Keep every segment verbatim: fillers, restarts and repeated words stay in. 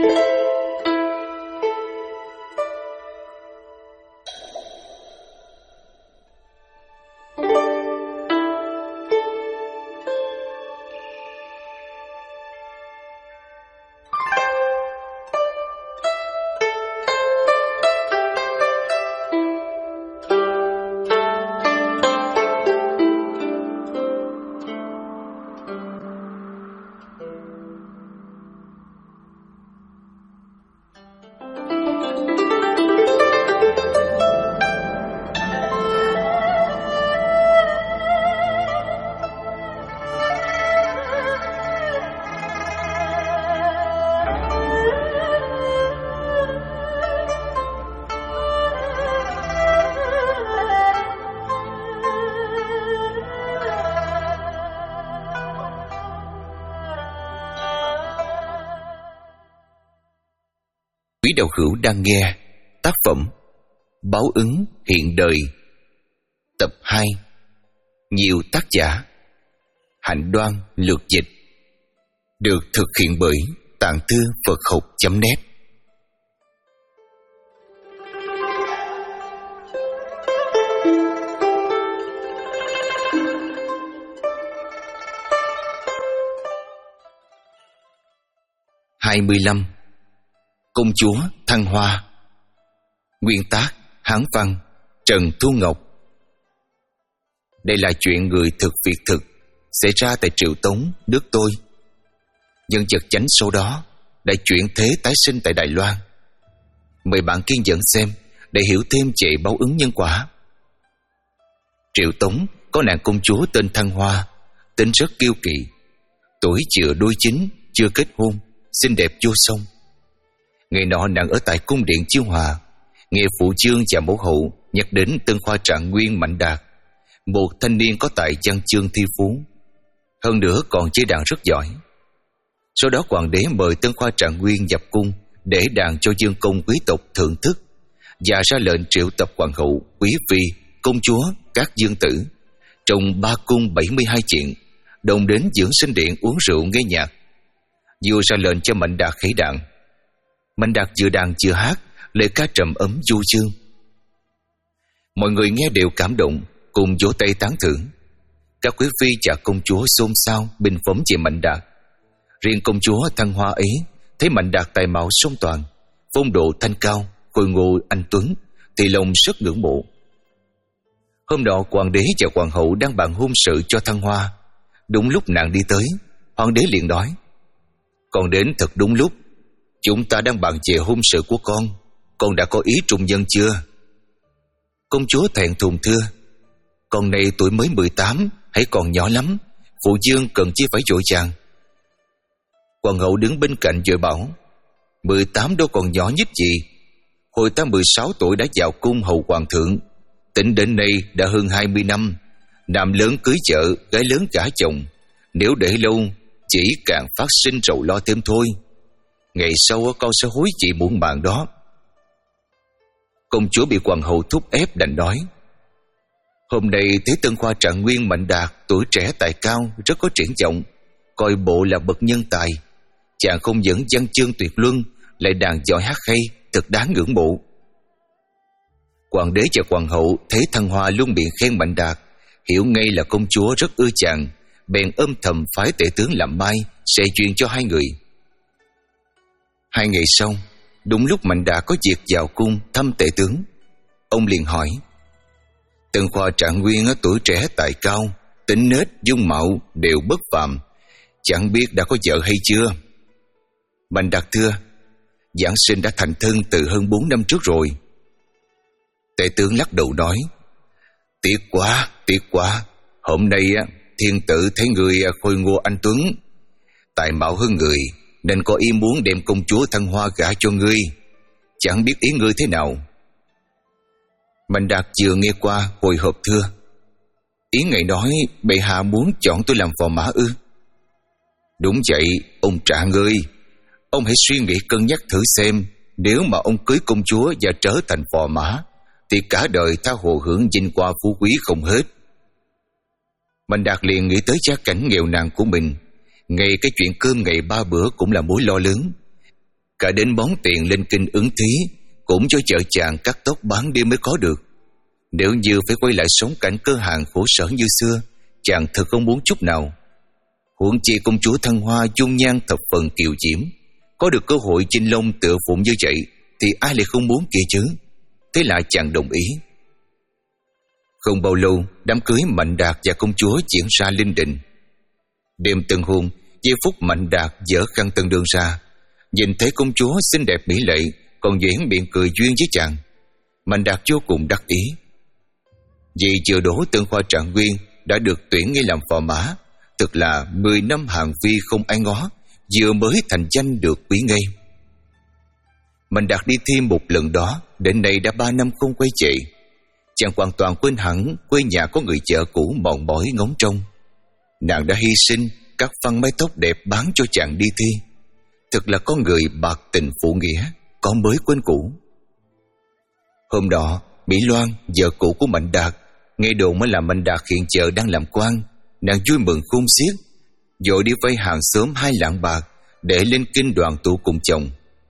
Quý đạo hữu đang nghe tác phẩm Báo ứng hiện đời, tập hai, nhiều tác giả, Hạnh Đoan lược dịch, được thực hiện bởi Tạng Thư Phật Học chấm net. hai mươi lăm. Công chúa Thăng Hoa. Nguyên tác Hán văn Trần Thu Ngọc. Đây là chuyện người thực việc thực xảy ra tại Triệu Tống, nước tôi. Nhân vật chánh số đó đã chuyển thế tái sinh tại Đài Loan. Mời bạn kiên nhẫn xem để hiểu thêm về báo ứng nhân quả. Triệu Tống có nàng công chúa tên Thăng Hoa, tính rất kiêu kỳ, tuổi chưa đôi chín, chưa kết hôn, xinh đẹp vô song. Ngày nọ nàng ở tại cung điện Chiêu Hòa, nghe phụ chương và mẫu hậu nhắc đến Tân Khoa Trạng Nguyên Mạnh Đạt, một thanh niên có tài văn chương thi phú, hơn nữa còn chơi đàn rất giỏi. Sau đó hoàng đế mời Tân Khoa Trạng Nguyên nhập cung để đàn cho dương công quý tộc thưởng thức, và ra lệnh triệu tập hoàng hậu, quý phi, công chúa, các dương tử trong ba cung bảy mươi hai chuyện, đồng đến dưỡng sinh điện uống rượu nghe nhạc. Vua ra lệnh cho Mạnh Đạt khởi đàn. Mạnh Đạt vừa đàn vừa hát, lời ca trầm ấm du dương. Mọi người nghe đều cảm động, cùng vỗ tay tán thưởng. Các quý phi và công chúa xôn xao bình phẩm về Mạnh Đạt. Riêng công chúa Thăng Hoa ấy thấy Mạnh Đạt tài mạo song toàn, phong độ thanh cao, khôi ngô anh tuấn, thì lòng rất ngưỡng mộ. Hôm nọ hoàng đế và hoàng hậu đang bàn hôn sự cho Thăng Hoa. Đúng lúc nàng đi tới, hoàng đế liền nói: "Con đến thật đúng lúc. Chúng ta đang bàn về hôn sự của con. Con đã có ý trung nhân chưa?" Công chúa thẹn thùng thưa: "Con này tuổi mới mười tám, hãy còn nhỏ lắm. Phụ dương cần chi phải vội vàng." Hoàng hậu đứng bên cạnh vội bảo: mười tám đâu còn nhỏ nhất gì. Hồi ta mười sáu tuổi đã vào cung hầu hoàng thượng, tính đến nay đã hơn hai mươi năm. Nam lớn cưới vợ, gái lớn gả chồng. Nếu để lâu, chỉ càng phát sinh rầu lo thêm thôi. Ngày sau con sẽ hối chị muộn màng đó. Công chúa bị hoàng hậu thúc ép đành nói: "Hôm nay thấy Tân Khoa Trạng Nguyên Mạnh Đạt, tuổi trẻ tài cao, rất có triển vọng, coi bộ là bậc nhân tài. Chàng không những văn chương tuyệt luân, lại đàn giỏi hát hay, thật đáng ngưỡng mộ." Hoàng đế và hoàng hậu thấy Thăng Hoa luôn miệng khen Mạnh Đạt, hiểu ngay là công chúa rất ưa chàng, bèn âm thầm phái tể tướng làm mai sẽ truyền cho hai người. Hai ngày sau, đúng lúc Mạnh Đạt có việc vào cung thăm tể tướng, ông liền hỏi: "Tân Khoa Trạng Nguyên tuổi trẻ tài cao, tính nết dung mạo đều bất phàm, chẳng biết đã có vợ hay chưa?" Mạnh Đạt thưa: "Giảng sinh đã thành thân từ hơn bốn năm trước rồi." Tể tướng lắc đầu nói: "Tiếc quá, tiếc quá. Hôm nay thiên tử thấy người khôi ngô anh tuấn, tài mạo hơn người, nên có ý muốn đem công chúa Thăng Hoa gả cho ngươi. Chẳng biết ý ngươi thế nào?" Mạnh Đạt vừa nghe qua hồi hộp thưa: "Ý ngài nói bệ hạ muốn chọn tôi làm phò mã ư?" "Đúng vậy, ông Trạng ơi. Ông hãy suy nghĩ cân nhắc thử xem, nếu mà ông cưới công chúa và trở thành phò mã, thì cả đời tha hồ hưởng vinh hoa phú quý không hết." Mạnh Đạt liền nghĩ tới gia cảnh nghèo nàn của mình, ngay cái chuyện cơm ngày ba bữa cũng là mối lo lớn. cả đến bón tiền lên kinh ứng thí cũng cho chợ chàng cắt tóc bán đi mới có được. Nếu như phải quay lại sống cảnh cơ hàng khổ sở như xưa, chàng thật không muốn chút nào. Huống chi công chúa Thăng Hoa dung nhan thập phần kiều diễm, có được cơ hội chinh lông tựa phụng như vậy thì ai lại không muốn kia chứ. Thế là chàng đồng ý. Không bao lâu, đám cưới Mạnh Đạt và công chúa diễn ra linh đình. Đêm tân hôn, giây phút Mạnh Đạt dở khăn tân đương ra, nhìn thấy công chúa xinh đẹp mỹ lệ còn nhoẻn miệng cười duyên với chàng, Mạnh Đạt vô cùng đắc ý. Vì chưa đỗ Tân Khoa Trạng Nguyên đã được tuyển ngay làm phò mã, thực là mười năm hàng vi không ai ngó, vừa mới thành danh được quý ngây. Mạnh Đạt đi thi một lần đó, đến nay đã ba năm không quay về. Chàng hoàn toàn quên hẳn quê nhà có người vợ cũ mòn mỏi ngóng trông. Nàng đã hy sinh cắt phăng mái tóc đẹp bán cho chàng đi thi. Thực là có người bạc tình phụ nghĩa, có mới quên cũ. Hôm đó, Mỹ Loan, vợ cũ của Mạnh Đạt, nghe đồn mới là Mạnh Đạt hiện giờ đang làm quan, nàng vui mừng khôn xiết, vội đi vay hàng xóm hai lạng bạc để lên kinh đoàn tụ cùng chồng.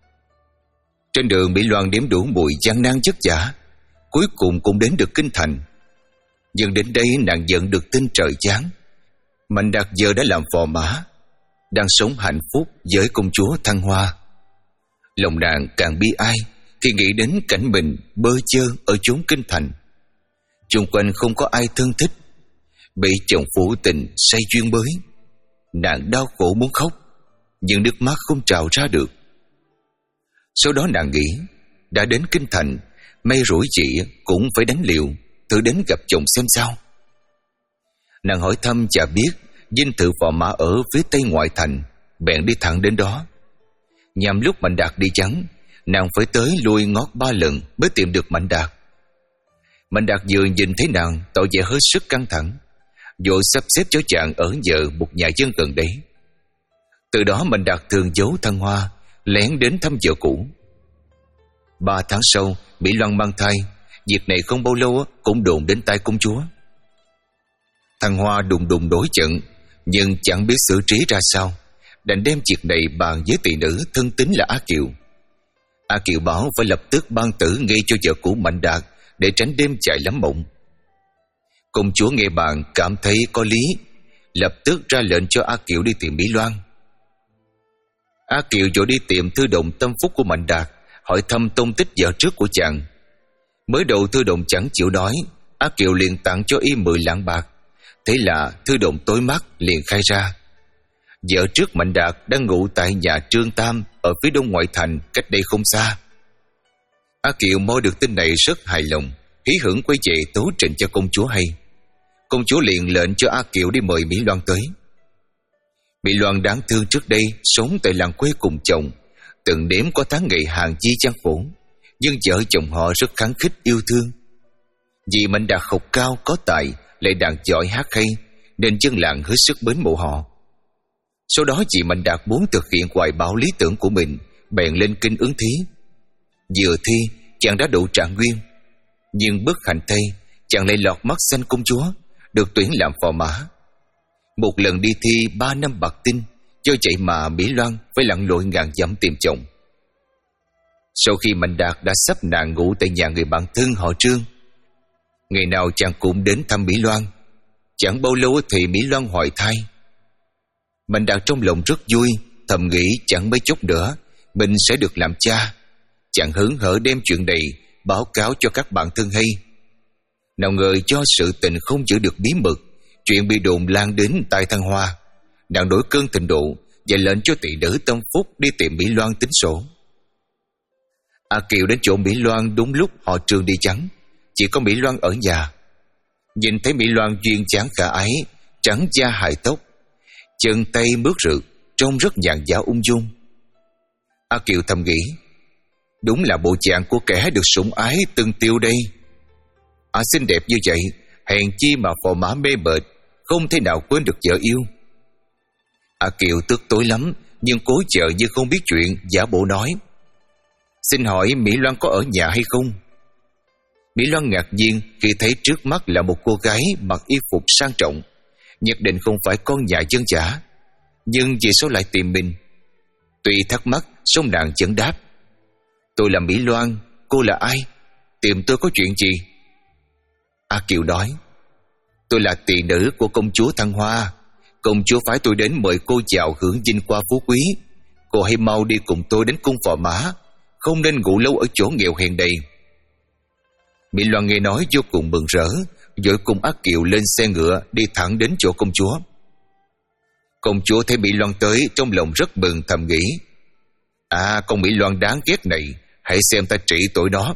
Trên đường, Mỹ Loan đếm đủ mùi gian nan vất vả, cuối cùng cũng đến được kinh thành. Nhưng đến đây nàng nhận được tin trời giáng, Mạnh Đạt giờ đã làm phò mã, đang sống hạnh phúc với công chúa Thăng Hoa. Lòng nàng càng bi ai khi nghĩ đến cảnh mình bơ chơ ở chốn kinh thành. Xung quanh không có ai thân thích, bị chồng phụ tình say duyên mới. Nàng đau khổ muốn khóc, nhưng nước mắt không trào ra được. Sau đó nàng nghĩ, đã đến kinh thành, may rủi chị cũng phải đánh liều, thử đến gặp chồng xem sao. Nàng hỏi thăm và biết dinh thự phò mã ở phía tây ngoại thành, bèn đi thẳng đến đó. Nhằm lúc Mạnh Đạt đi vắng, nàng phải tới lui ngót ba lần mới tìm được Mạnh Đạt. Mạnh Đạt vừa nhìn thấy nàng tỏ vẻ hết sức căng thẳng, vội sắp xếp cho chàng ở nhờ một nhà dân gần đấy. Từ đó Mạnh Đạt thường giấu Thăng Hoa, lén đến thăm vợ cũ. Ba tháng sau, Mỹ Loan mang thai, việc này không bao lâu cũng đồn đến tai công chúa. Thăng Hoa đùng đùng nổi giận, nhưng chẳng biết xử trí ra sao, đành đem việc này bàn với tỷ nữ thân tín là Á Kiều. Á Kiều bảo phải lập tức ban tử ngay cho vợ cũ Mạnh Đạt để tránh đêm chạy lắm mộng. Công chúa nghe bàn cảm thấy có lý, lập tức ra lệnh cho Á Kiều đi tìm Mỹ Loan. Á Kiều vội đi tìm thư đồng tâm phúc của Mạnh Đạt, hỏi thăm tung tích vợ trước của chàng. Mới đầu thư đồng chẳng chịu nói, Á Kiều liền tặng cho y mười lạng bạc. Thế là thư đồng tối mắt liền khai ra, vợ trước Mạnh Đạt đang ngụ tại nhà Trương Tam ở phía đông ngoại thành, cách đây không xa. Á Kiều moi được tin này rất hài lòng, hí hửng quay về tấu trình cho công chúa hay. Công chúa liền lệnh cho Á Kiều đi mời Mỹ Loan tới. Mỹ Loan đáng thương trước đây sống tại làng quê cùng chồng, từng đếm có tháng ngày hàng chi gian khổ, nhưng vợ chồng họ rất khăng khít yêu thương. Vì Mạnh Đạt học cao có tài, lại đàn giỏi hát hay, nên dân làng hết sức mến mộ họ. Sau đó chị Mạnh Đạt muốn thực hiện hoài bão lý tưởng của mình, bèn lên kinh ứng thí. Vừa thi, chàng đã đỗ trạng nguyên, nhưng bất hạnh thay, chàng lại lọt mắt xanh công chúa, được tuyển làm phò mã. Một lần đi thi ba năm bạc tinh, do vậy mà Mỹ Loan phải lặn lội ngàn dặm tìm chồng. Sau khi Mạnh Đạt đã sắp nàng ngủ tại nhà người bạn thân họ Trương, ngày nào chàng cũng đến thăm Mỹ Loan. Chẳng bao lâu thì Mỹ Loan hoài thai. Mạnh Đạt trong lòng rất vui, thầm nghĩ chẳng mấy chốc nữa mình sẽ được làm cha. Chàng hớn hở đem chuyện này báo cáo cho các bạn thân hay. Nào ngờ do sự tình không giữ được bí mật, chuyện bị đồn lan đến tai Thăng Hoa. Nàng đổi cơn thịnh nộ và lệnh cho tỷ nữ tâm phúc đi tìm Mỹ Loan tính sổ. A Kiều đến chỗ Mỹ Loan đúng lúc họ Trương đi vắng, chỉ có Mỹ Loan ở nhà. Nhìn thấy Mỹ Loan duyên dáng khả ái, trắng da hài tóc, chân tay mướt rượt, trông rất nhàn nhã ung dung. A Kiều thầm nghĩ, đúng là bộ dạng của kẻ được sủng ái từng tiêu đây. À, xinh đẹp như vậy, hèn chi mà phò mã mê mệt, không thể nào quên được vợ yêu. A Kiều tức tối lắm, nhưng cố chờ như không biết chuyện, giả bộ nói, xin hỏi Mỹ Loan có ở nhà hay không? Mỹ Loan ngạc nhiên khi thấy trước mắt là một cô gái mặc y phục sang trọng, nhất định không phải con nhà dân dã. Nhưng vì sao lại tìm mình? Tuy thắc mắc, Xong nàng chẩn đáp: Tôi là Mỹ Loan, cô là ai? Tìm tôi có chuyện gì? A Kiều nói: Tôi là tỳ nữ của công chúa Thăng Hoa. Công chúa phái tôi đến mời cô chào hưởng vinh qua phú quý. Cô hãy mau đi cùng tôi đến cung Phò Mã, không nên ngủ lâu ở chỗ nghèo hèn đây. Mỹ Loan nghe nói vô cùng mừng rỡ, vội cùng A Kiều lên xe ngựa đi thẳng đến chỗ công chúa. Công chúa thấy Mỹ Loan tới, trong lòng rất mừng, thầm nghĩ: À, con Mỹ Loan đáng ghét này, hãy xem ta trị tội nó.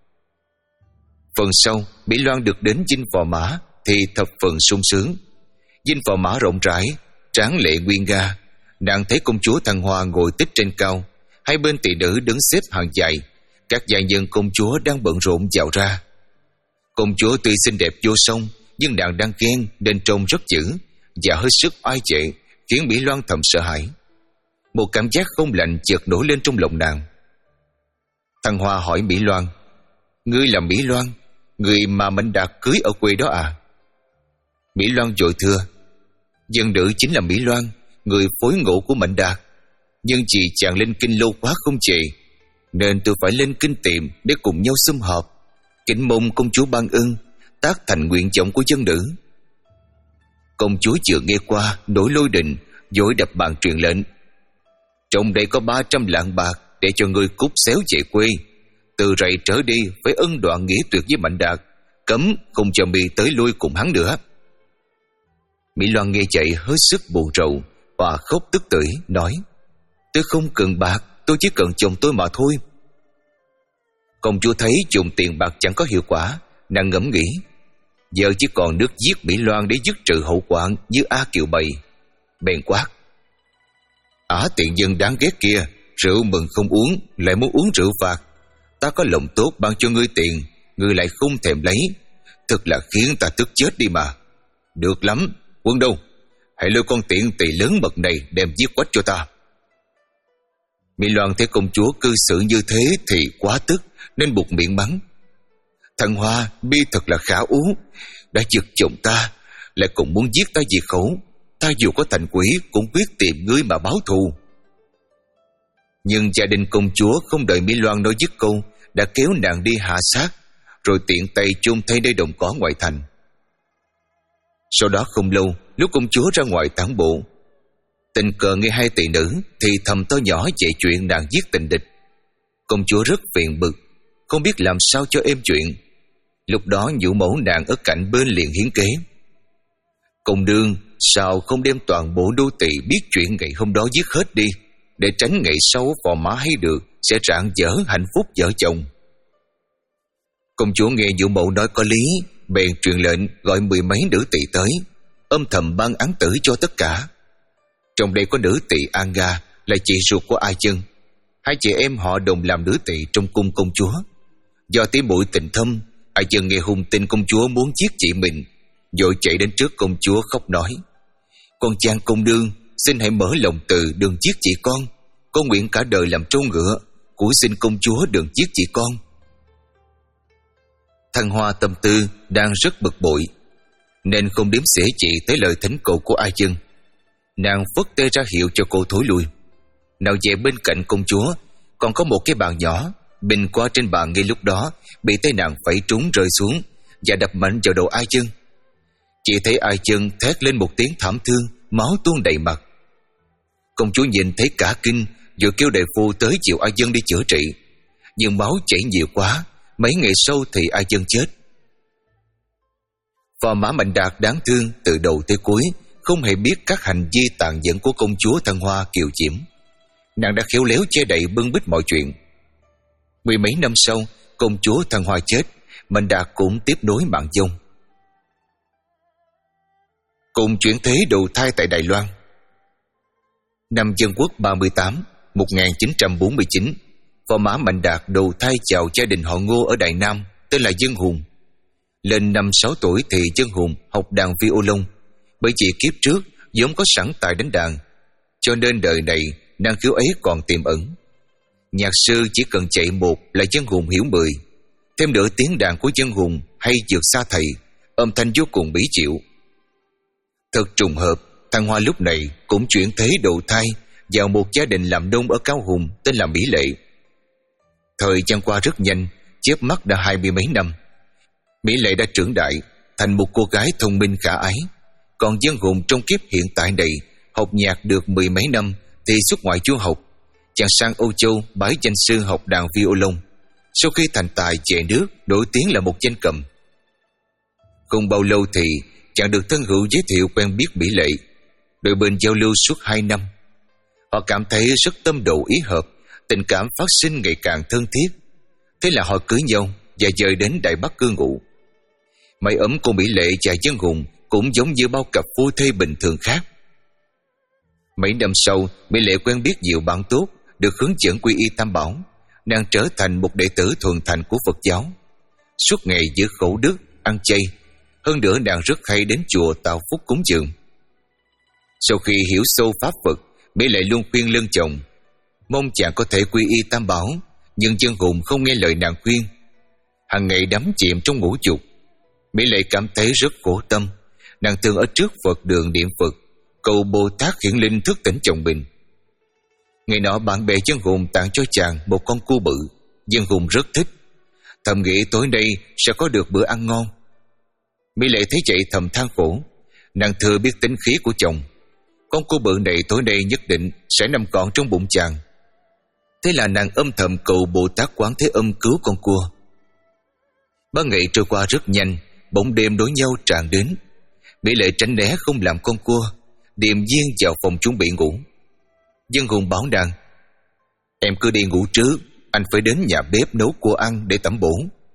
Phần sau, Mỹ Loan được đến dinh Phò Mã thì thập phần sung sướng. Dinh Phò Mã rộng rãi, tráng lệ nguyên nga. Nàng thấy công chúa Thăng Hoa ngồi tích trên cao, hai bên tỷ nữ đứng xếp hàng dài. Các gia nhân công chúa đang bận rộn vào ra. Công chúa tuy xinh đẹp vô song, nhưng nàng đang ghen nên trông rất dữ và hết sức oai vệ, khiến Mỹ Loan thầm sợ hãi. Một cảm giác không lành chợt nổi lên trong lòng nàng. Thăng Hoa hỏi Mỹ Loan: Ngươi là Mỹ Loan, người mà Mệnh Đạt cưới ở quê đó à? Mỹ Loan vội thưa: Dân nữ chính là Mỹ Loan, người phối ngẫu của Mệnh Đạt. Nhưng vì chàng lên kinh lâu quá không chệ, nên tôi phải lên kinh tìm để cùng nhau sum họp. Kính mong công chúa ban ân, tác thành nguyện vọng của dân nữ. Công chúa vừa nghe qua nổi lôi đình, vội đập bàn truyền lệnh: Trong đây có ba trăm lạng bạc để cho ngươi cút xéo về quê. Từ rày trở đi phải ân đoạn nghĩa tuyệt với Mệnh Đạt, cấm không cho mi tới lui cùng hắn nữa. Mỹ Loan nghe vậy hết sức buồn rầu và khóc tức tưởi, nói: Tôi không cần bạc, tôi chỉ cần chồng tôi mà thôi. Công chúa thấy dùng tiền bạc chẳng có hiệu quả, nàng ngẫm nghĩ, giờ chỉ còn nước giết Mỹ Loan để dứt trừ hậu quả như A Kiều bày. Bèn quát: Ả tiện dân đáng ghét kia, rượu mừng không uống, lại muốn uống rượu phạt. Ta có lòng tốt ban cho ngươi tiền, ngươi lại không thèm lấy, thật là khiến ta tức chết đi mà. Được lắm, Quân đâu, hãy lôi con tiện tỳ lớn mật này đem giết quách cho ta. Mỹ Loan thấy công chúa cư xử như thế thì quá tức, nên buộc miệng mắng: Thăng Hoa, mi thật là khả ú, đã giật chồng ta, lại còn muốn giết ta diệt khẩu. Ta dù có thành quỷ cũng quyết tìm ngươi mà báo thù. Nhưng gia đình công chúa không đợi Mỹ Loan nói dứt câu, đã kéo nàng đi hạ sát, rồi tiện tay chôn thay nơi đồng cỏ ngoại thành. Sau đó không lâu, lúc công chúa ra ngoài tản bộ, tình cờ nghe hai tỷ nữ thì thầm to nhỏ về chuyện nàng giết tình địch. Công chúa rất phiền bực, không biết làm sao cho êm chuyện. Lúc đó nhũ mẫu nàng ở cạnh bên liền hiến kế: Công đương, sao không đem toàn bộ đô tỳ biết chuyện ngày hôm đó giết hết đi, để tránh ngày sau Phò Mã hay được sẽ rạng rỡ hạnh phúc vợ chồng. Công chúa nghe nhũ mẫu nói có lý, bèn truyền lệnh gọi mười mấy nữ tỳ tới, âm thầm ban án tử cho tất cả. Trong đây có nữ tỳ An Nga, là chị ruột của Ai Chân. Hai chị em họ đồng làm nữ tỳ trong cung công chúa. Do tiếng bụi tình thâm, Ai Chân nghe hung tin công chúa muốn giết chị mình, vội chạy đến trước công chúa khóc nói: Con chan công đương, xin hãy mở lòng từ, đừng giết chị con. Con nguyện cả đời làm trâu ngựa, của xin công chúa đừng giết chị con. Thăng Hoa tâm tư đang rất bực bội, nên không đếm xỉa chị tới lời thỉnh cầu của Ai Chân. Nàng phất tay ra hiệu cho cô thối lui. Nào về bên cạnh công chúa còn có một cái bàn nhỏ, bình qua trên bàn ngay lúc đó bị tay nàng phẩy trúng rơi xuống và đập mạnh vào đầu Ai Chân. Chị thấy Ai Chân thét lên một tiếng thảm thương, máu tuôn đầy mặt. Công chúa nhìn thấy cả kinh, vội kêu đại phu tới chịu Ai Chân đi chữa trị. Nhưng máu chảy nhiều quá, mấy ngày sau thì Ai Chân chết. Phò Mã Mệnh Đạt đáng thương từ đầu tới cuối, không hề biết các hành vi tàn nhẫn của công chúa Thăng Hoa Kiều Diễm. Nàng đã khéo léo che đậy bưng bít mọi chuyện. Mười mấy năm sau, công chúa Thăng Hoa chết, Mệnh Đạt cũng tiếp nối mạng vong. Cùng chuyển thế đầu thai tại Đài Loan. Năm Dân Quốc ba mươi tám, một nghìn chín trăm bốn mươi chín, Phò Mã Mệnh Đạt đầu thai chào gia đình họ Ngô ở Đài Nam, tên là Dân Hùng. Lên năm sáu tuổi thì Dân Hùng học đàn violon, bởi vì kiếp trước vốn có sẵn tài đánh đàn, cho nên đời này năng khiếu ấy còn tiềm ẩn. Nhạc sư chỉ cần chạy một là Dân Hùng hiểu mười. Thêm nữa tiếng đàn của Dân Hùng hay vượt xa thầy, âm thanh vô cùng mỹ diệu. Thật trùng hợp, Thăng Hoa lúc này cũng chuyển thế đầu thai vào một gia đình làm nông ở Cao Hùng tên là Mỹ Lệ. Thời gian qua rất nhanh, chớp mắt đã hai mươi mấy năm. Mỹ Lệ đã trưởng đại thành một cô gái thông minh khả ái. Còn Dân Hùng trong kiếp hiện tại này, học nhạc được mười mấy năm thì xuất ngoại du học. Chàng sang Âu Châu bái danh sư học đàn violon. Sau khi thành tài về nước, nổi tiếng là một danh cầm. Không bao lâu thì chàng được thân hữu giới thiệu quen biết Mỹ Lệ. Đôi bên giao lưu suốt hai năm. Họ cảm thấy rất tâm độ ý hợp, tình cảm phát sinh ngày càng thân thiết. Thế là họ cưới nhau và dời đến Đại Bắc cư ngụ. Mái ấm của Mỹ Lệ và Dân Hùng cũng giống như bao cặp phu thê bình thường khác. Mấy năm sau, Mỹ Lệ quen biết nhiều bạn tốt, được hướng dẫn quy y Tam Bảo. Nàng trở thành một đệ tử thuần thành của Phật giáo. Suốt ngày giữ khẩu đức, ăn chay. Hơn nữa nàng rất hay đến chùa tạo phúc cúng dường. Sau khi hiểu sâu pháp Phật, Mỹ Lệ luôn khuyên lân chồng, mong chàng có thể quy y Tam Bảo. Nhưng Dân Hùng không nghe lời nàng khuyên. Hàng ngày đắm chìm trong ngũ dục. Mỹ Lệ cảm thấy rất khổ tâm. Nàng thường ở trước Phật đường niệm Phật, cầu Bồ Tát hiển linh thức tỉnh chồng mình. Ngày nọ bạn bè Dân Hùng tặng cho chàng một con cua bự. Dân Hùng rất thích, thầm nghĩ tối nay sẽ có được bữa ăn ngon. Mỹ Lệ thấy vậy thầm than khổ. Nàng thừa biết tính khí của chồng. Con cua bự này tối nay nhất định sẽ nằm gọn trong bụng chàng. Thế là nàng âm thầm cầu Bồ Tát Quán Thế Âm cứu con cua. Ba ngày trôi qua rất nhanh. Bỗng đêm đối nhau tràn đến. Mỹ Lệ tránh né không làm con cua, điềm nhiên vào phòng chuẩn bị ngủ. Dân Hùng bảo nàng, em cứ đi ngủ trước, anh phải đến nhà bếp nấu cua ăn để tẩm bổ.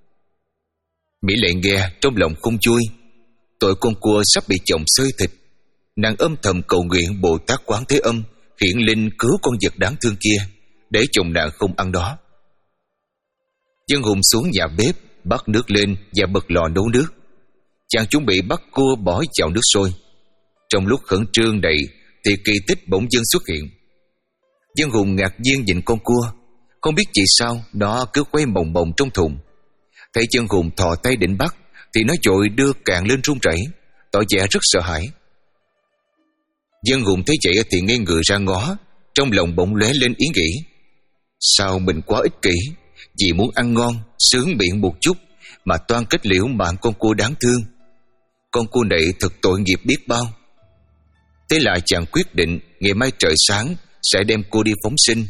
Mỹ Lệ nghe trong lòng không vui. Tội con cua sắp bị chồng xơi thịt. Nàng âm thầm cầu nguyện Bồ Tát Quán Thế Âm hiển linh cứu con vật đáng thương kia, để chồng nàng không ăn đó. Dân Hùng xuống nhà bếp, bắt nước lên và bật lò nấu nước. Chàng chuẩn bị bắt cua bỏ vào nước sôi. Trong lúc khẩn trương đầy thì kỳ tích bỗng dưng xuất hiện. Dân Hùng ngạc nhiên nhìn con cua, không biết vì sao nó cứ quay bồng bồng trong thùng. Thấy Dân Hùng thò tay định bắt thì nó vội đưa càng lên run rẩy, tỏ vẻ rất sợ hãi. Dân Hùng thấy vậy thì ngây người ra ngó, trong lòng bỗng lóe lên ý nghĩ: sao mình quá ích kỷ, vì muốn ăn ngon sướng miệng một chút mà toan kết liễu mạng con cua đáng thương. Con cua này thật tội nghiệp biết bao. Thế là chàng quyết định ngày mai trời sáng sẽ đem cô đi phóng sinh.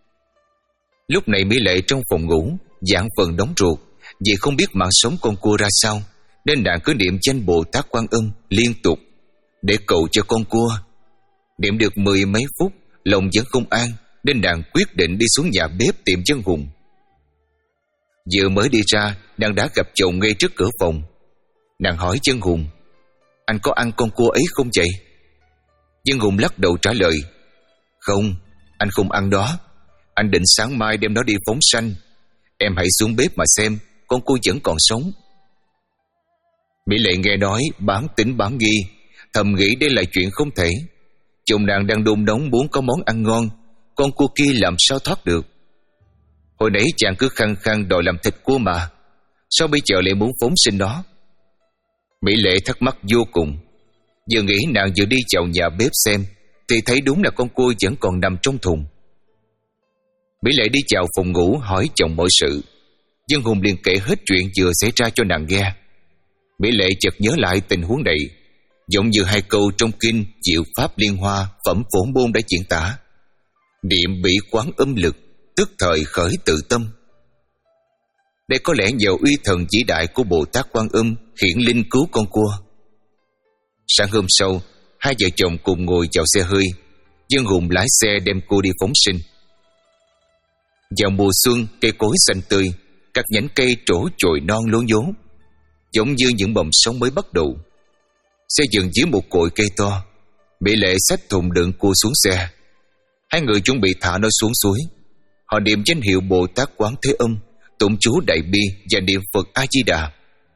Lúc này Mỹ Lệ trong phòng ngủ, dạng phần đóng ruột, vì không biết mạng sống con cua ra sao, nên nàng cứ niệm danh Bồ Tát Quan Âm liên tục để cầu cho con cua. Niệm được mười mấy phút, lòng vẫn không an, nên nàng quyết định đi xuống nhà bếp tìm Dân Hùng. Vừa mới đi ra, nàng đã gặp chồng ngay trước cửa phòng. Nàng hỏi Dân Hùng: anh có ăn con cua ấy không vậy? Dân Hùng lắc đầu trả lời: không, anh không ăn đó. Anh định sáng mai đem nó đi phóng sanh. Em hãy xuống bếp mà xem, con cua vẫn còn sống. Mỹ Lệ nghe nói bám tính bám nghi, thầm nghĩ đây là chuyện không thể. Chồng nàng đang đôn đóng muốn có món ăn ngon, con cua kia làm sao thoát được. Hồi nãy chàng cứ khăng khăng đòi làm thịt cua mà, sao bây giờ lại muốn phóng sinh nó? Mỹ Lệ thắc mắc vô cùng. Vừa nghĩ nàng vừa đi vào nhà bếp xem thì thấy đúng là con cua vẫn còn nằm trong thùng. Mỹ Lệ đi vào phòng ngủ hỏi chồng mọi sự. Dân Hùng liền kể hết chuyện vừa xảy ra cho nàng nghe. Mỹ Lệ chợt nhớ lại tình huống này, giống như hai câu trong kinh Diệu Pháp Liên Hoa Phẩm Phổ Môn đã diễn tả: niệm bỉ quán âm lực, tức thời khởi tự tâm. Đây có lẽ nhờ uy thần vĩ đại của Bồ Tát Quan Âm hiển linh cứu con cua. Sáng hôm sau, hai vợ chồng cùng ngồi vào xe hơi. Dân Hùng lái xe đem cô đi phóng sinh. Vào mùa xuân, cây cối xanh tươi, các nhánh cây trổ chồi non lố nhố, giống như những bầm sống mới bắt đầu. Xe dừng dưới một cội cây to. Mỹ Lệ xách thùng đựng cua xuống xe. Hai người chuẩn bị thả nó xuống suối. Họ niệm danh hiệu Bồ Tát Quán Thế Âm, tụng chú Đại Bi và niệm Phật A Di Đà.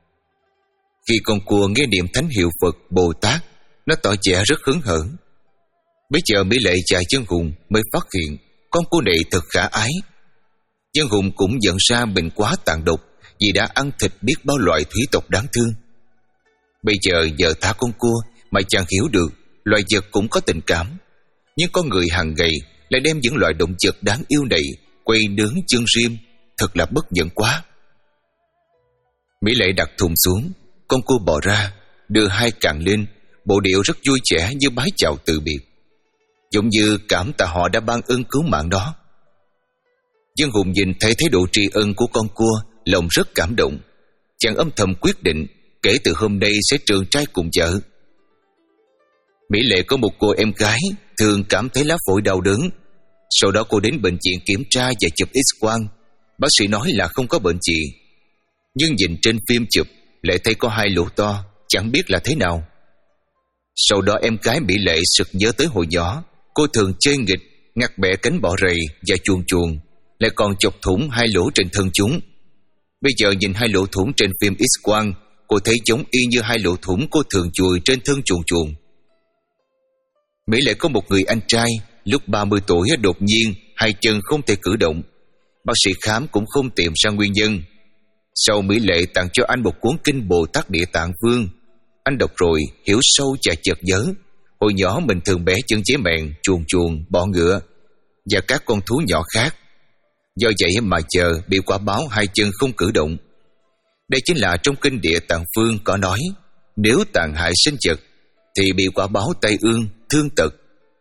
Khi con cua nghe niệm thánh hiệu Phật Bồ Tát, nó tỏ vẻ rất hứng hở. Bây giờ Mỹ Lệ và Dân Hùng mới phát hiện con cua này thật khả ái. Dân Hùng cũng nhận ra mình quá tàn độc vì đã ăn thịt biết bao loại thủy tộc đáng thương. Bây giờ giờ thả con cua mà chàng hiểu được loài vật cũng có tình cảm. Nhưng con người hàng ngày lại đem những loài động vật đáng yêu này quay nướng chân rim, thật là bất nhẫn quá. Mỹ Lệ đặt thùng xuống, con cua bò ra, đưa hai cạn lên, bộ điệu rất vui vẻ như bái chào từ biệt, giống như cảm tạ họ đã ban ơn cứu mạng đó. Dân Hùng nhìn thấy thái độ tri ân của con cua, lòng rất cảm động. Chàng âm thầm quyết định kể từ hôm nay sẽ trường trai cùng vợ. Mỹ Lệ có một cô em gái thường cảm thấy lá phổi đau đớn. Sau đó cô đến bệnh viện kiểm tra và chụp X-quang. Bác sĩ nói là không có bệnh gì, nhưng nhìn trên phim chụp lại thấy có hai lỗ to, chẳng biết là thế nào. Sau đó em gái Mỹ Lệ sực nhớ tới hồi nhỏ cô thường chơi nghịch, ngắt bẻ cánh bọ rầy và chuồn chuồn, lại còn chọc thủng hai lỗ trên thân chúng. Bây giờ nhìn hai lỗ thủng trên phim X-quang, cô thấy giống y như hai lỗ thủng cô thường chùi trên thân chuồn chuồn. Mỹ Lệ có một người anh trai, lúc ba mươi tuổi đột nhiên hai chân không thể cử động. Bác sĩ khám cũng không tìm ra nguyên nhân. Sau Mỹ Lệ tặng cho anh một cuốn kinh Bồ Tát Địa Tạng Vương. Anh đọc rồi hiểu sâu và chợt nhớ hồi nhỏ mình thường bẻ chân dế mèn, chuồn chuồn, bọ ngựa và các con thú nhỏ khác. Do vậy mà chờ bị quả báo hai chân không cử động. Đây chính là trong kinh Địa Tạng Vương có nói, nếu tàn hại sinh vật thì bị quả báo tai ương, thương tật.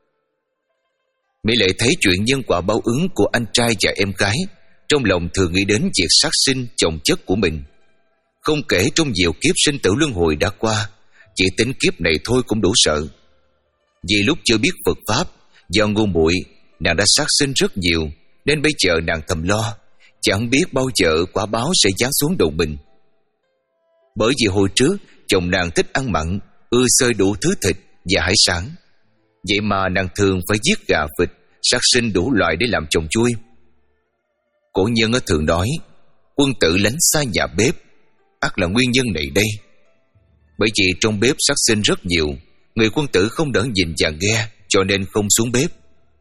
Mỹ Lệ thấy chuyện nhân quả báo ứng của anh trai và em gái, trong lòng thường nghĩ đến việc sát sinh chồng chất của mình. Không kể trong nhiều kiếp sinh tử luân hồi đã qua, chỉ tính kiếp này thôi cũng đủ sợ. Vì lúc chưa biết Phật Pháp, do ngu muội, nàng đã sát sinh rất nhiều, nên bây giờ nàng thầm lo, chẳng biết bao giờ quả báo sẽ giáng xuống đầu mình. Bởi vì hồi trước chồng nàng thích ăn mặn, ưa xơi đủ thứ thịt và hải sản, vậy mà nàng thường phải giết gà vịt, sát sinh đủ loại để làm chồng chui. Cổ nhân thường nói, quân tử lánh xa nhà bếp, ắt là nguyên nhân này đây. Bởi vì trong bếp sát sinh rất nhiều, người quân tử không đỡ nhìn và nghe, cho nên không xuống bếp.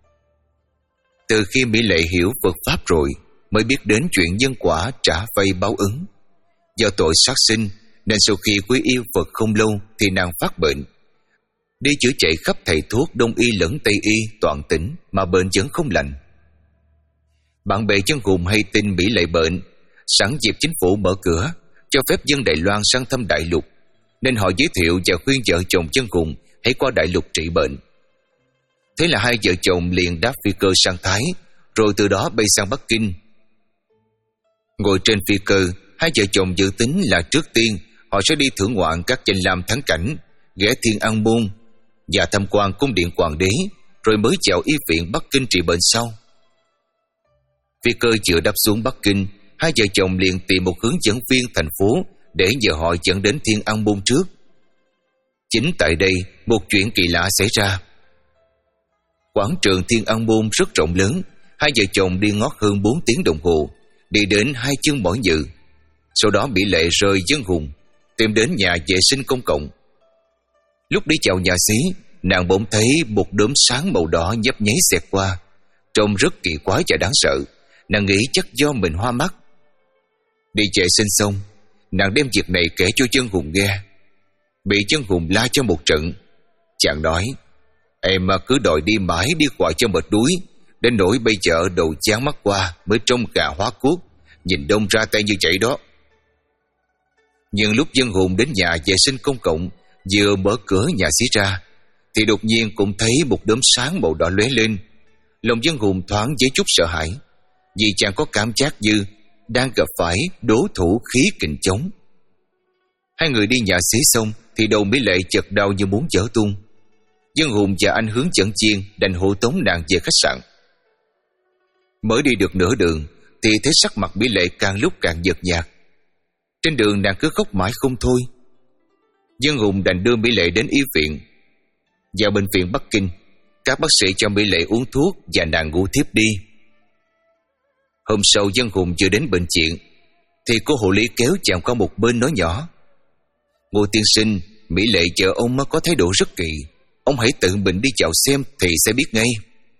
Từ khi Mỹ Lệ hiểu Phật Pháp rồi, mới biết đến chuyện nhân quả trả vay báo ứng. Do tội sát sinh, nên sau khi quy yêu Phật không lâu thì nàng phát bệnh. Đi chữa chạy khắp thầy thuốc Đông y lẫn Tây y toàn tỉnh mà bệnh vẫn không lành. Bạn bè Dân Hùng hay tin Mỹ Lệ bệnh, sẵn dịp chính phủ mở cửa cho phép dân Đài Loan sang thăm Đại Lục, nên họ giới thiệu và khuyên vợ chồng Dân Hùng hãy qua Đại Lục trị bệnh. Thế là hai vợ chồng liền đáp phi cơ sang Thái, rồi từ đó bay sang Bắc Kinh. Ngồi trên phi cơ, hai vợ chồng dự tính là trước tiên họ sẽ đi thưởng ngoạn các danh lam thắng cảnh, ghé Thiên An Môn và tham quan cung điện Hoàng đế, rồi mới vào y viện Bắc Kinh trị bệnh sau. Phi cơ vừa đáp xuống Bắc Kinh, hai vợ chồng liền tìm một hướng dẫn viên thành phố để nhờ họ dẫn đến Thiên An Môn trước. Chính tại đây, một chuyện kỳ lạ xảy ra. Quảng trường Thiên An Môn rất rộng lớn, hai vợ chồng đi ngót hơn bốn tiếng đồng hồ, đi đến hai chân mỏi nhừ. Sau đó Mỹ Lệ rời Dân Hùng, tìm đến nhà vệ sinh công cộng. Lúc đi chào nhà xí, nàng bỗng thấy một đốm sáng màu đỏ nhấp nháy xẹt qua, trông rất kỳ quái và đáng sợ. Nàng nghĩ chắc do mình hoa mắt. Đi vệ sinh xong, nàng đem việc này kể cho Dân Hùng nghe. Bị Dân Hùng la cho một trận. Chàng nói, em cứ đòi đi mãi đi hoài cho mệt đuối, đến nỗi bây giờ đầu chán mắt qua mới trông gà hóa cuốc, nhìn đông ra tay như vậy đó. Nhưng lúc Dân Hùng đến nhà vệ sinh công cộng, vừa mở cửa nhà xí ra, thì đột nhiên cũng thấy một đốm sáng màu đỏ lóe lên. Lòng Dân Hùng thoáng với chút sợ hãi, vì chàng có cảm giác như đang gặp phải đối thủ khí kình chống. Hai người đi nhà xí xong thì đầu Mỹ Lệ chợt đau như muốn vỡ tung. Dân Hùng và anh hướng dẫn viên đành hộ tống nàng về khách sạn. Mới đi được nửa đường thì thấy sắc mặt Mỹ Lệ càng lúc càng nhợt nhạt. Trên đường nàng cứ khóc mãi không thôi. Dân Hùng đành đưa Mỹ Lệ đến y viện. Vào bệnh viện Bắc Kinh, các bác sĩ cho Mỹ Lệ uống thuốc và nàng ngủ thiếp đi. Hôm sau Dân Hùng vừa đến bệnh viện thì cô hộ lý kéo chàng qua một bên nói nhỏ, Ngô tiên sinh, Mỹ Lệ vợ ông có thái độ rất kỳ, ông hãy tự mình đi vào xem thì sẽ biết ngay.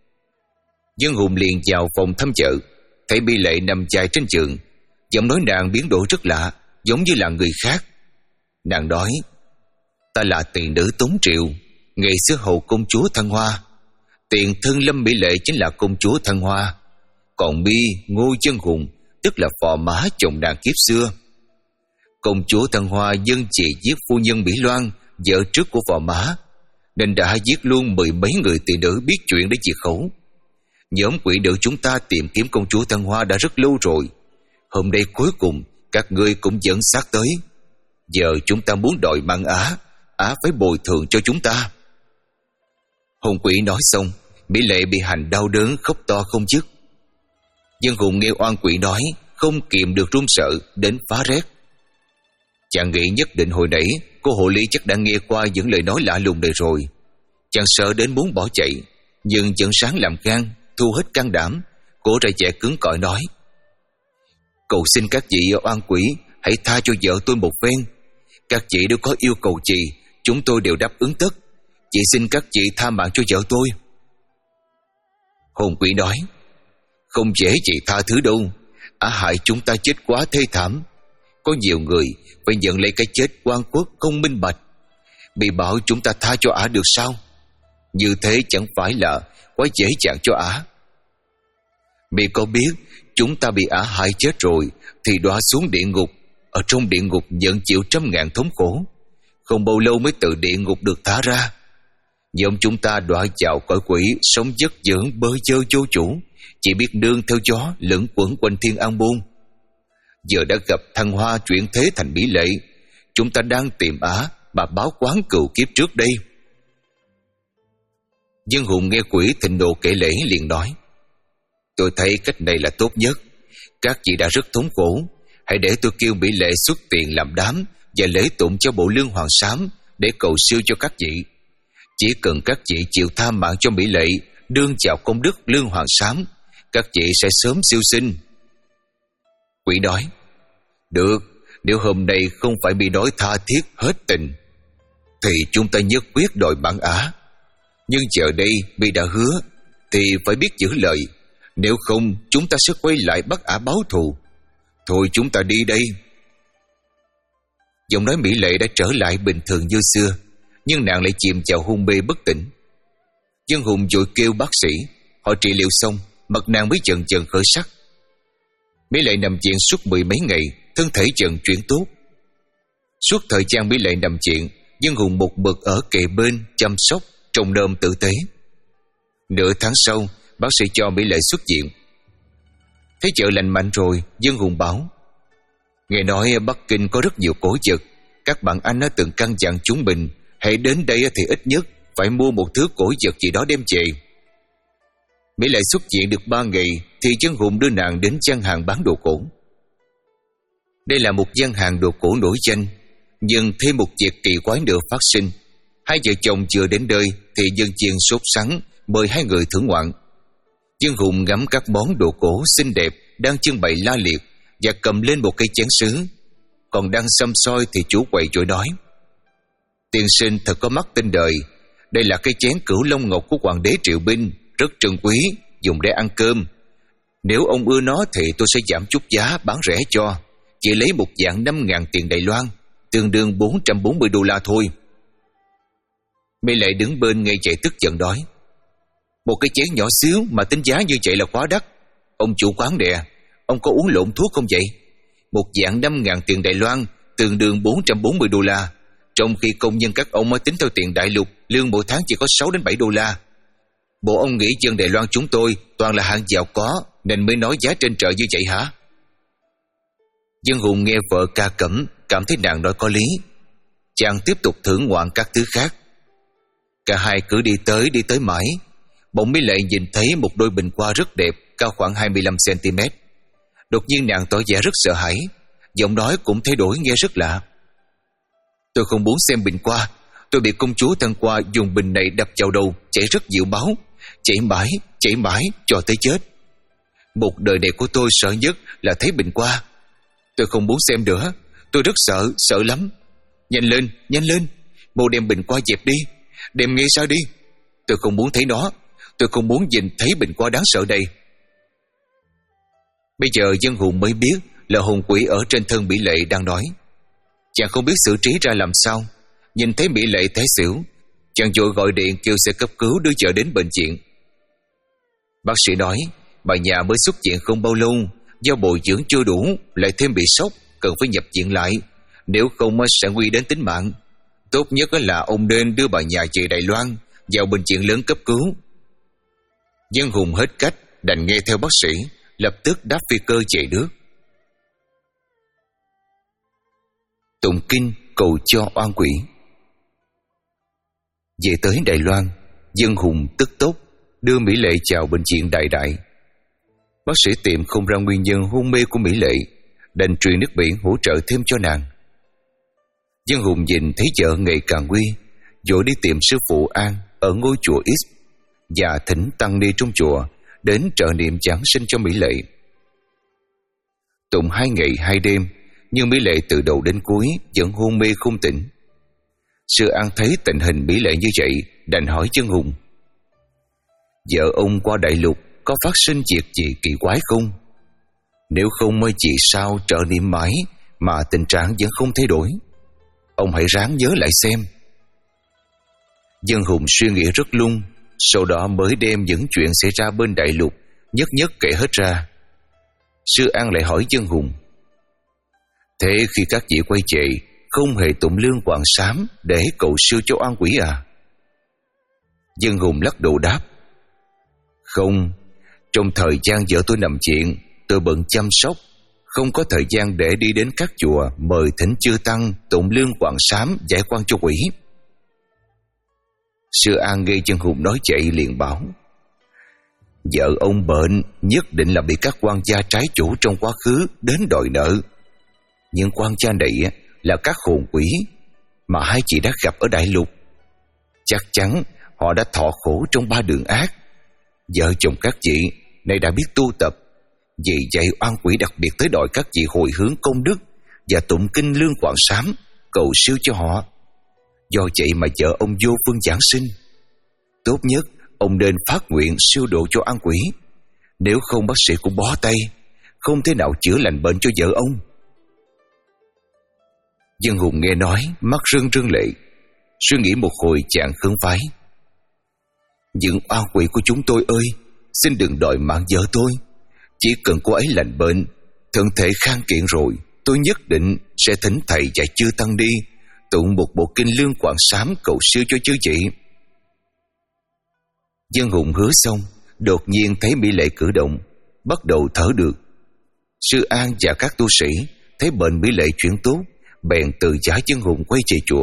Dân Hùng liền vào phòng thăm vợ, thấy Mỹ Lệ nằm dài trên giường, giọng nói nàng biến đổi rất lạ, giống như là người khác. Nàng nói, ta là tỳ nữ Tống Triệu, ngày xưa hầu công chúa Thăng Hoa. Tiền thân Lâm Mỹ Lệ chính là công chúa Thăng Hoa, còn Mi, Ngô Dân Hùng tức là phò mã chồng nàng kiếp xưa. Công chúa Thăng Hoa dân chị giết phu nhân Mỹ Loan, vợ trước của phò mã, nên đã giết luôn mười mấy người tỷ nữ biết chuyện để diệt khẩu. Nhóm quỷ nữ chúng ta tìm kiếm công chúa Thăng Hoa đã rất lâu rồi. Hôm nay cuối cùng các ngươi cũng dẫn xác tới. Giờ chúng ta muốn đòi mang Á, Á phải bồi thường cho chúng ta. Hồn quỷ nói xong, Mỹ Lệ bị hành đau đớn khóc to không dứt. Dân Hùng nghe oan quỷ nói, không kiềm được run sợ đến phá rét. Chàng nghĩ nhất định hồi nãy cô hộ lý chắc đã nghe qua những lời nói lạ lùng này rồi. Chàng sợ đến muốn bỏ chạy, nhưng vẫn sáng làm gan, thu hết can đảm, cố ra vẻ cứng cỏi nói: cầu xin các vị oan quỷ hãy tha cho vợ tôi một phen. Các chị đều có yêu cầu gì, chúng tôi đều đáp ứng tất. Chỉ xin các chị tha mạng cho vợ tôi. Hồn quỷ nói: không dễ chị tha thứ đâu. Á hại chúng ta chết quá thê thảm. Có nhiều người phải nhận lấy cái chết oan khuất không minh bạch. Bị bảo chúng ta tha cho Ả được sao? Như thế chẳng phải là quá dễ dàng cho Ả. Mày có biết chúng ta bị Ả hại chết rồi thì đọa xuống địa ngục, ở trong địa ngục nhận chịu trăm ngàn thống khổ, không bao lâu mới từ địa ngục được thả ra. Nhóm chúng ta đọa vào cõi quỷ, sống vất vưởng bơ vơ vô chủ, chỉ biết nương theo gió lững quẩn quanh Thiên An Môn. Giờ đã gặp Thăng Hoa chuyển thế thành Mỹ Lệ, chúng ta đang tìm Á mà báo quán cừu kiếp trước đây. Dân Hùng nghe quỷ thịnh nộ kể lễ liền nói: tôi thấy cách này là tốt nhất. Các chị đã rất thống khổ, hãy để tôi kêu Mỹ Lệ xuất tiền làm đám và lễ tụng cho bộ lương hoàng sám để cầu siêu cho các chị. Chỉ cần các chị chịu tha mạng cho Mỹ Lệ, đương chào công đức lương hoàng sám, các chị sẽ sớm siêu sinh. Quỷ nói: được, nếu hôm nay không phải bị đói tha thiết hết tình thì chúng ta nhất quyết đòi mạng Ả. Nhưng giờ đây bị đã hứa thì phải biết giữ lời, nếu không chúng ta sẽ quay lại bắt Ả báo thù. Thôi chúng ta đi đây. Giọng nói Mỹ Lệ đã trở lại bình thường như xưa, nhưng nàng lại chìm vào hôn mê bất tỉnh. Dân Hùng vội kêu bác sĩ. Họ trị liệu xong, mặt nàng mới dần dần khởi sắc. Mỹ Lệ nằm viện suốt mười mấy ngày, thân thể dần chuyển tốt. Suốt thời gian Mỹ Lệ nằm viện, Dân Hùng một mực ở kề bên chăm sóc, trông nom tử tế. Nửa tháng sau, bác sĩ cho Mỹ Lệ xuất viện. Thấy vợ lành mạnh rồi, Dân Hùng bảo: nghe nói Bắc Kinh có rất nhiều cổ vật, các bạn anh đã từng căn dặn chúng mình hãy đến đây thì ít nhất phải mua một thứ cổ vật gì đó đem về. Mỹ Lệ xuất viện được ba ngày thì Dân Hùng đưa nàng đến gian hàng bán đồ cổ. Đây là một gian hàng đồ cổ nổi danh, nhưng thêm một việc kỳ quái nữa phát sinh. Hai vợ chồng vừa đến nơi thì Dân Chiên sốt sắng mời hai người thưởng ngoạn. Dân Hùng ngắm các món đồ cổ xinh đẹp đang trưng bày la liệt và cầm lên một cây chén sứ. Còn đang xăm soi thì chủ quầy vội nói: tiên sinh thật có mắt tinh đời, đây là cây chén cửu long ngọc của hoàng đế Triệu Binh, rất trân quý, dùng để ăn cơm. Nếu ông ưa nó thì tôi sẽ giảm chút giá bán rẻ cho, chỉ lấy một vạn năm ngàn tiền Đài Loan, tương đương bốn trăm bốn mươi đô la thôi. Mỹ Lệ đứng bên nghe vậy tức giận nói: một cái chén nhỏ xíu mà tính giá như vậy là quá đắt. Ông chủ quán nè, ông có uống lộn thuốc không vậy? Một vạn năm ngàn tiền Đài Loan tương đương bốn trăm bốn mươi đô la, trong khi công nhân các ông mới tính theo tiền đại lục, lương mỗi tháng chỉ có sáu đến bảy đô la. Bộ ông nghĩ dân Đài Loan chúng tôi toàn là hạng giàu có nên mới nói giá trên trời như vậy hả? Dân Hùng nghe vợ ca cẩm, cảm thấy nàng nói có lý. Chàng tiếp tục thưởng ngoạn các thứ khác. Cả hai cứ đi tới đi tới mãi, bỗng Mỹ Lệ nhìn thấy một đôi bình hoa rất đẹp, cao khoảng hai mươi lăm xăng ti mét. Đột nhiên nàng tỏ vẻ rất sợ hãi, giọng nói cũng thay đổi nghe rất lạ. Tôi không muốn xem bình hoa, tôi bị công chúa Thăng Hoa dùng bình này đập vào đầu, chảy rất nhiều máu, chảy mãi, chảy mãi cho tới chết. Một đời này của tôi sợ nhất là thấy bình hoa. Tôi không muốn xem nữa, tôi rất sợ, sợ lắm. Nhanh lên, nhanh lên, mau đem bình hoa dẹp đi, đem ngay sao đi. Tôi không muốn thấy nó, tôi không muốn nhìn thấy bình hoa đáng sợ đây. Bây giờ Dân Hùng mới biết là hồn quỷ ở trên thân Mỹ Lệ đang nói. Chàng không biết xử trí ra làm sao. Nhìn thấy Mỹ Lệ té xỉu, chàng vội gọi điện kêu xe cấp cứu đưa vợ đến bệnh viện. Bác sĩ nói bà nhà mới xuất viện không bao lâu, do bồi dưỡng chưa đủ, lại thêm bị sốc, cần phải nhập viện lại, nếu không sẽ nguy đến tính mạng. Tốt nhất là ông nên đưa bà nhà về Đài Loan, vào bệnh viện lớn cấp cứu. Dân Hùng hết cách, đành nghe theo bác sĩ, lập tức đáp phi cơ chạy nước. Tụng kinh cầu cho oan quỷ. Về tới Đài Loan, Dân Hùng tức tốc đưa Mỹ Lệ vào bệnh viện Đại Đại. Bác sĩ tìm không ra nguyên nhân hôn mê của Mỹ Lệ, đành truyền nước biển hỗ trợ thêm cho nàng. Dân Hùng nhìn thấy vợ ngày càng nguy, vội đi tìm sư phụ An ở ngôi chùa X và thỉnh tăng ni trong chùa đến trợ niệm Giáng sinh cho Mỹ Lệ. Tụng hai ngày hai đêm, nhưng Mỹ Lệ từ đầu đến cuối vẫn hôn mê không tỉnh. Sư An thấy tình hình Mỹ Lệ như vậy, đành hỏi Dân Hùng: vợ ông qua đại lục có phát sinh việc gì kỳ quái không? Nếu không mới chỉ sao trợ niệm mãi mà tình trạng vẫn không thay đổi? Ông hãy ráng nhớ lại xem. Dân Hùng suy nghĩ rất lung, sau đó mới đem những chuyện xảy ra bên đại lục nhất nhất kể hết ra. Sư An lại hỏi Dân Hùng: thế khi các vị quay về, không hề tụng lương quạng sám để cầu siêu cho oan quỷ à? Dân Hùng lắc đầu đáp: không, trong thời gian vợ tôi nằm viện, tôi bận chăm sóc, không có thời gian để đi đến các chùa mời thỉnh chư tăng tụng lương quạng sám giải quan cho quỷ. Sư An nghe Dân Hùng nói vậy liền bảo: vợ ông bệnh nhất định là bị các quan gia trái chủ trong quá khứ đến đòi nợ. Những quan gia này là các hồn quỷ mà hai chị đã gặp ở đại lục. Chắc chắn họ đã thọ khổ trong ba đường ác. Vợ chồng các chị nay đã biết tu tập, vì vậy oan quỷ đặc biệt tới đòi các chị hồi hướng công đức và tụng kinh lương quạng sám cầu siêu cho họ. Do vậy mà vợ ông vô phương giảng sinh. Tốt nhất ông nên phát nguyện siêu độ cho oan quỷ, nếu không bác sĩ cũng bó tay, không thể nào chữa lành bệnh cho vợ ông. Dân Hùng nghe nói, mắt rưng rưng lệ, suy nghĩ một hồi chàng khấn vái: những oan quỷ của chúng tôi ơi, xin đừng đòi mạng vợ tôi. Chỉ cần cô ấy lành bệnh, thân thể khang kiện rồi, tôi nhất định sẽ thỉnh thầy và chư tăng đi tụng một bộ kinh lương quạng sám cầu siêu cho chư vị. Dân Hùng hứa xong, đột nhiên thấy Mỹ Lệ cử động, bắt đầu thở được. Sư An và các tu sĩ thấy bệnh Mỹ Lệ chuyển tốt, bèn từ giả Dân Hùng quay về chùa.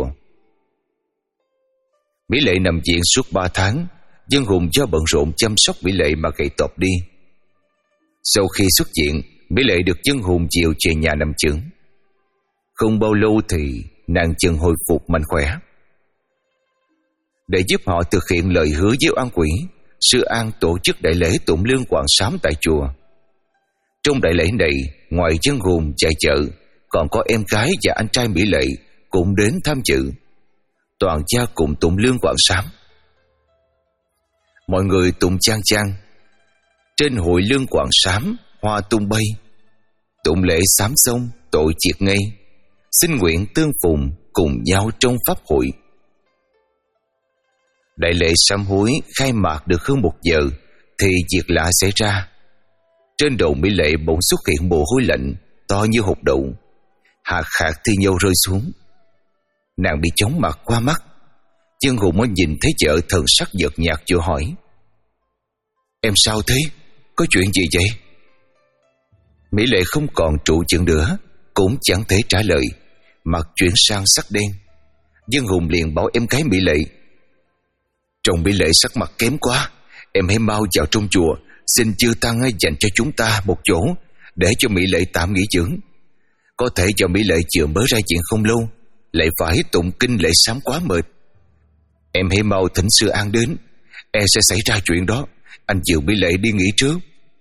Mỹ Lệ nằm viện suốt ba tháng. Dân Hùng do bận rộn chăm sóc Mỹ Lệ mà gầy tọp đi. Sau khi xuất viện, Mỹ Lệ được Dân Hùng chiều về nhà nằm chững. Không bao lâu thì nàng dần hồi phục mạnh khỏe. Để giúp họ thực hiện lời hứa với oan quỷ, Sư An tổ chức đại lễ tụng lương quạng sám tại chùa. Trong đại lễ này, ngoài Dân Hùng chạy chợ, còn có em gái và anh trai Mỹ Lệ cũng đến tham dự. Toàn gia cùng tụng lương quạng sám. Mọi người tụng chan chan. Trên hội lương quạng sám, hoa tung bay. Tụng lễ sám xong, tội triệt ngay. Xin nguyện tương phùng cùng nhau trong pháp hội. Đại lễ sám hối khai mạc được hơn một giờ thì việc lạ xảy ra. Trên đầu Mỹ Lệ bỗng xuất hiện mồ hôi lạnh to như hột đậu, hạt hạt thi nhau rơi xuống. Nàng bị chóng mặt qua mắt. Dân Hùng mới nhìn thấy vợ thần sắc nhợt nhạt vừa hỏi: em sao thế? Có chuyện gì vậy? Mỹ Lệ không còn trụ chừng nữa, cũng chẳng thể trả lời, mặt chuyển sang sắc đen. Dân Hùng liền bảo em gái Mỹ Lệ: trông Mỹ Lệ sắc mặt kém quá, em hãy mau vào trong chùa, xin chư tăng dành cho chúng ta một chỗ để cho Mỹ Lệ tạm nghỉ dưỡng. Có thể do Mỹ Lệ vừa mới ra chuyện không lâu, lại phải tụng kinh lễ sám quá mệt. Em hãy mau thỉnh Sư An đến, e sẽ xảy ra chuyện đó. Anh dìu Mỹ Lệ đi nghỉ trước.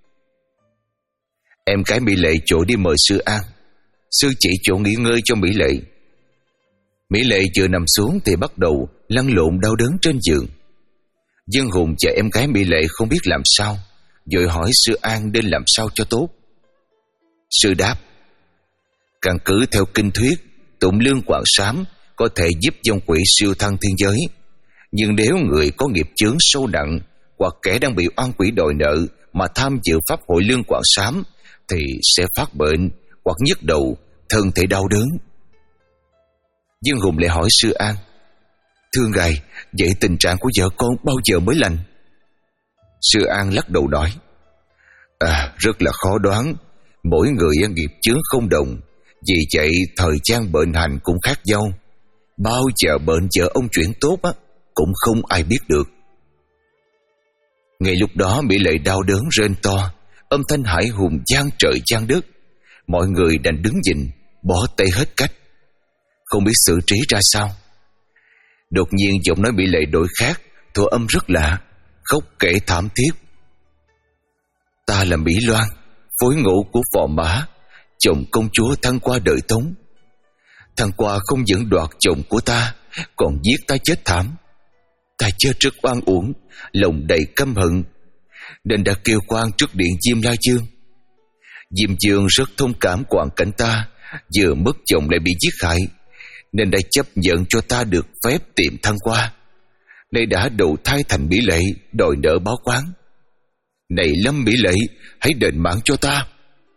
Em gái Mỹ Lệ chỗ đi mời Sư An. Sư chỉ chỗ nghỉ ngơi cho Mỹ Lệ. Mỹ Lệ vừa nằm xuống thì bắt đầu lăn lộn đau đớn trên giường. Dân Hùng và em gái Mỹ Lệ không biết làm sao, vội hỏi Sư An nên làm sao cho tốt. Sư đáp: căn cứ theo kinh thuyết, tụng lương quạng sám có thể giúp vong quỷ siêu thăng thiên giới. Nhưng nếu người có nghiệp chướng sâu nặng hoặc kẻ đang bị oan quỷ đòi nợ mà tham dự pháp hội lương quạng xám thì sẽ phát bệnh hoặc nhức đầu, thân thể đau đớn. Dương Hùng lại hỏi Sư An: Thưa ngài, vậy tình trạng của vợ con bao giờ mới lành? Sư An lắc đầu nói: À, rất là khó đoán. Mỗi người nghiệp chướng không đồng, vì vậy thời gian bệnh hành cũng khác nhau. Bao giờ bệnh vợ ông chuyển tốt á, cũng không ai biết được. Ngay lúc đó Mỹ Lệ đau đớn rên to, âm thanh hải hùng vang trời vang đất. Mọi người đành đứng nhìn, bỏ tay hết cách, không biết xử trí ra sao. Đột nhiên giọng nói Mỹ Lệ đổi khác, thu âm rất lạ, khóc kể thảm thiết: Ta là Mỹ Loan, phối ngẫu của Phò Mã, chồng công chúa Thăng Qua đời Tống. Thăng Qua không những đoạt chồng của ta, còn giết ta chết thảm. Ta chết rất oan uổng, lòng đầy căm hận, nên đã kêu quan trước điện Diêm La Dương. Diêm Dương rất thông cảm hoàn cảnh ta, vừa mất chồng lại bị giết hại, nên đã chấp nhận cho ta được phép tìm Thăng Qua. Nay đã đầu thai thành Mỹ Lệ, đòi nợ báo oán. Này Lâm Mỹ Lệ, hãy đền mạng cho ta.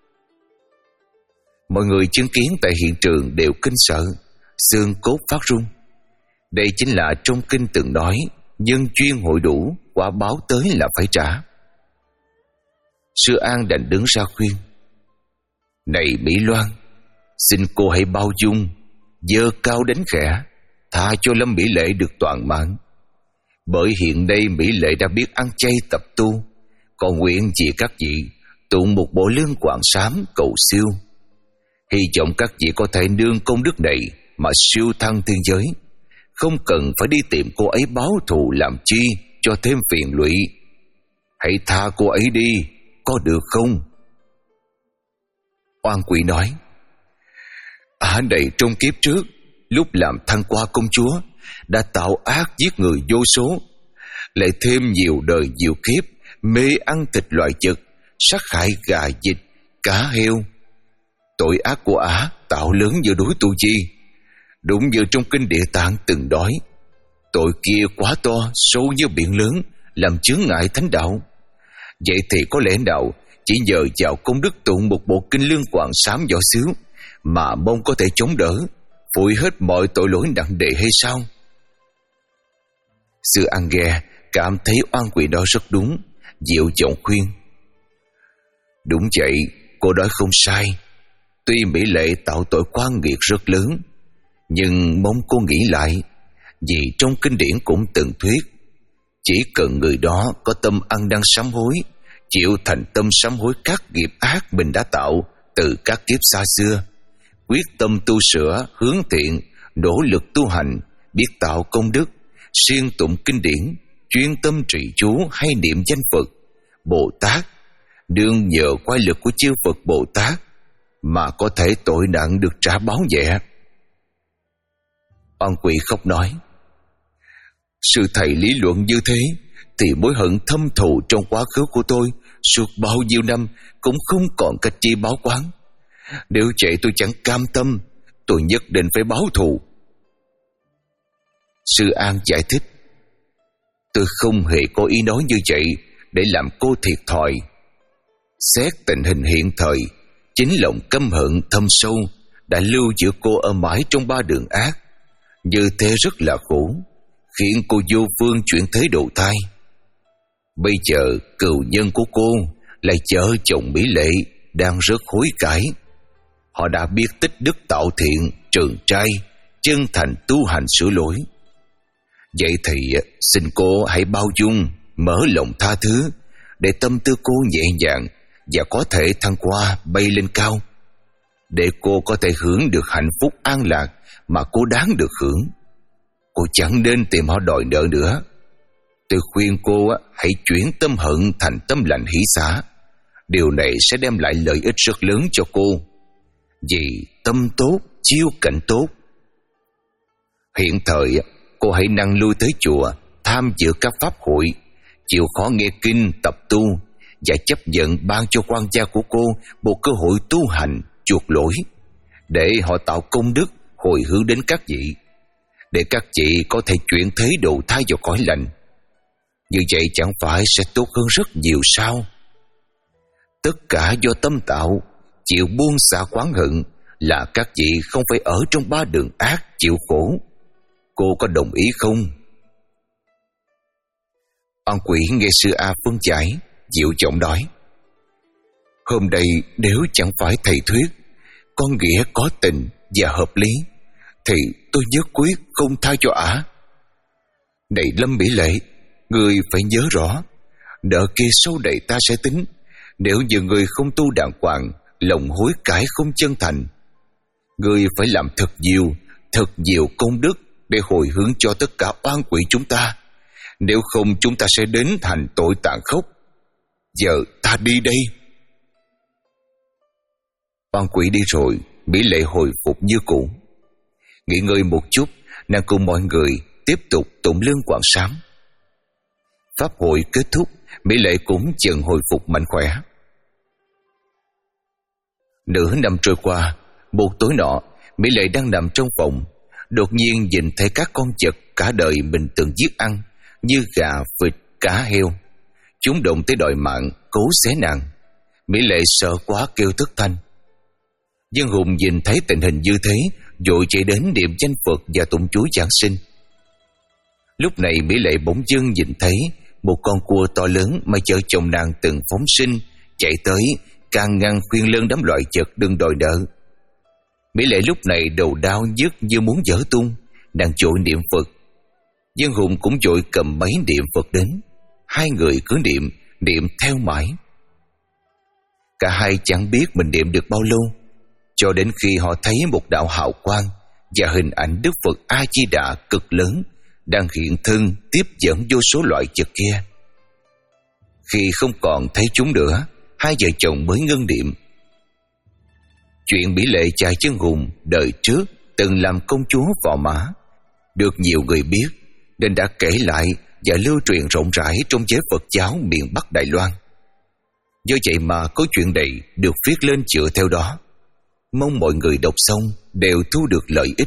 Mọi người chứng kiến tại hiện trường đều kinh sợ, xương cốt phát run. Đây chính là trong kinh từng nói, nhân duyên hội đủ, quả báo tới là phải trả. Sư An đành đứng ra khuyên: Này Mỹ Loan, xin cô hãy bao dung, dơ cao đánh khẽ, tha cho Lâm Mỹ Lệ được toàn mạng. Bởi hiện đây Mỹ Lệ đã biết ăn chay tập tu, còn nguyện vì các vị tụng một bộ lương quạng xám cầu siêu. Hy vọng các vị có thể nương công đức này mà siêu thăng thiên giới, không cần phải đi tìm cô ấy báo thù làm chi cho thêm phiền lụy. Hãy tha cô ấy đi, có được không? Oan quỷ nói: Ả này trong kiếp trước, lúc làm Thăng Qua công chúa, đã tạo ác giết người vô số, lại thêm nhiều đời nhiều kiếp mê ăn thịt loại vật, sát hại gà vịt, cá heo. Tội ác của Ả tạo lớn như núi Tu Chi, đúng như trong kinh Địa Tạng từng nói. Tội kia quá to, sâu như biển lớn, làm chướng ngại thánh đạo. Vậy thì có lẽ nào chỉ nhờ vào công đức tụng một bộ kinh lương quạng xám nhỏ xíu mà mong có thể chống đỡ, phủi hết mọi tội lỗi nặng nề hay sao? Sư An nghe cảm thấy oan quỷ đó rất đúng, dịu giọng khuyên: Đúng vậy, cô nói không sai. Tuy Mỹ Lệ tạo tội quá nghiệt rất lớn, nhưng mong cô nghĩ lại, vì trong kinh điển cũng từng thuyết, chỉ cần người đó có tâm ăn năn sám hối, chịu thành tâm sám hối các nghiệp ác mình đã tạo từ các kiếp xa xưa, quyết tâm tu sửa, hướng thiện, nỗ lực tu hành, biết tạo công đức, siêng tụng kinh điển, chuyên tâm trì chú hay niệm danh Phật, Bồ Tát, đương nhờ quay lực của chư Phật Bồ Tát mà có thể tội nặng được trả báo nhẹ. Oan quỷ khóc nói: Sư thầy lý luận như thế thì mối hận thâm thù trong quá khứ của tôi suốt bao nhiêu năm cũng không còn cách chi báo oán. Nếu vậy tôi chẳng cam tâm, tôi nhất định phải báo thù. Sư An giải thích: Tôi không hề có ý nói như vậy để làm cô thiệt thòi. Xét tình hình hiện thời, chính lòng căm hận thâm sâu đã lưu giữ cô ở mãi trong ba đường ác. Như thế rất là khổ, khiến cô vô phương chuyển thế độ thai. Bây giờ cừu nhân của cô là vợ chồng Mỹ Lệ đang rất hối cải. Họ đã biết tích đức tạo thiện, trường trai, chân thành tu hành sửa lỗi. Vậy thì xin cô hãy bao dung, mở lòng tha thứ, để tâm tư cô nhẹ nhàng và có thể thăng qua bay lên cao, để cô có thể hưởng được hạnh phúc an lạc mà cô đáng được hưởng. Cô chẳng nên tìm họ đòi nợ nữa. Tôi khuyên cô hãy chuyển tâm hận thành tâm lành hỷ xả. Điều này sẽ đem lại lợi ích rất lớn cho cô, vì tâm tốt chiêu cảnh tốt. Hiện thời cô hãy năng lui tới chùa, tham dự các pháp hội, chịu khó nghe kinh tập tu, và chấp nhận ban cho quan gia của cô một cơ hội tu hành chuộc lỗi, để họ tạo công đức hồi hướng đến các vị, để các vị có thể chuyển thế độ thai vào cõi lành. Như vậy chẳng phải sẽ tốt hơn rất nhiều sao? Tất cả do tâm tạo, chịu buông xả oán hận là các vị không phải ở trong ba đường ác chịu khổ. Cô có đồng ý không? Oan quỷ nghe sư A phân giải, dịu giọng nói: Hôm nay nếu chẳng phải thầy thuyết con nghĩa có tình và hợp lý, thì tôi nhất quyết không tha cho ả. Này Lâm Mỹ Lệ, người phải nhớ rõ, nợ kia sau này ta sẽ tính. Nếu như người không tu đàng hoàng, lòng hối cải không chân thành, người phải làm thật nhiều, thật nhiều công đức để hồi hướng cho tất cả oan quỷ chúng ta. Nếu không chúng ta sẽ đến thành tội tàn khốc. Giờ ta đi đây. Oan quỷ đi rồi, Mỹ Lệ hồi phục như cũ. Nghỉ ngơi một chút, nàng cùng mọi người tiếp tục tụng lương quảng sám. Pháp hội kết thúc, Mỹ Lệ cũng dần hồi phục mạnh khỏe. Nửa năm trôi qua, một tối nọ, Mỹ Lệ đang nằm trong phòng, đột nhiên nhìn thấy các con vật cả đời mình từng giết ăn, như gà, vịt, cá, heo. Chúng động tới đòi mạng, cố xé nàng. Mỹ Lệ sợ quá kêu thất thanh. Dân hùng nhìn thấy tình hình như thế, vội chạy đến niệm danh Phật và tụng chú giảng sinh. Lúc này Mỹ Lệ bỗng dưng nhìn thấy một con cua to lớn mà vợ chồng nàng từng phóng sinh chạy tới, can ngăn khuyên lơn đám loại vật đừng đòi nợ. Mỹ Lệ lúc này đầu đau nhức như muốn vỡ tung, nàng vội niệm Phật. Dân hùng cũng vội cầm máy niệm Phật đến. Hai người cứ niệm, niệm theo mãi. Cả hai chẳng biết mình niệm được bao lâu, cho đến khi họ thấy một đạo hào quang và hình ảnh Đức Phật A Di Đà cực lớn đang hiện thân tiếp dẫn vô số loại vật kia. Khi không còn thấy chúng nữa, hai vợ chồng mới ngưng niệm. Chuyện Mỹ Lệ chài chân hùng đời trước từng làm công chúa Phò Mã được nhiều người biết, nên đã kể lại và lưu truyền rộng rãi trong giới Phật giáo miền Bắc Đài Loan. Do vậy mà có chuyện này được viết lên dựa theo đó. Mong mọi người đọc xong đều thu được lợi ích.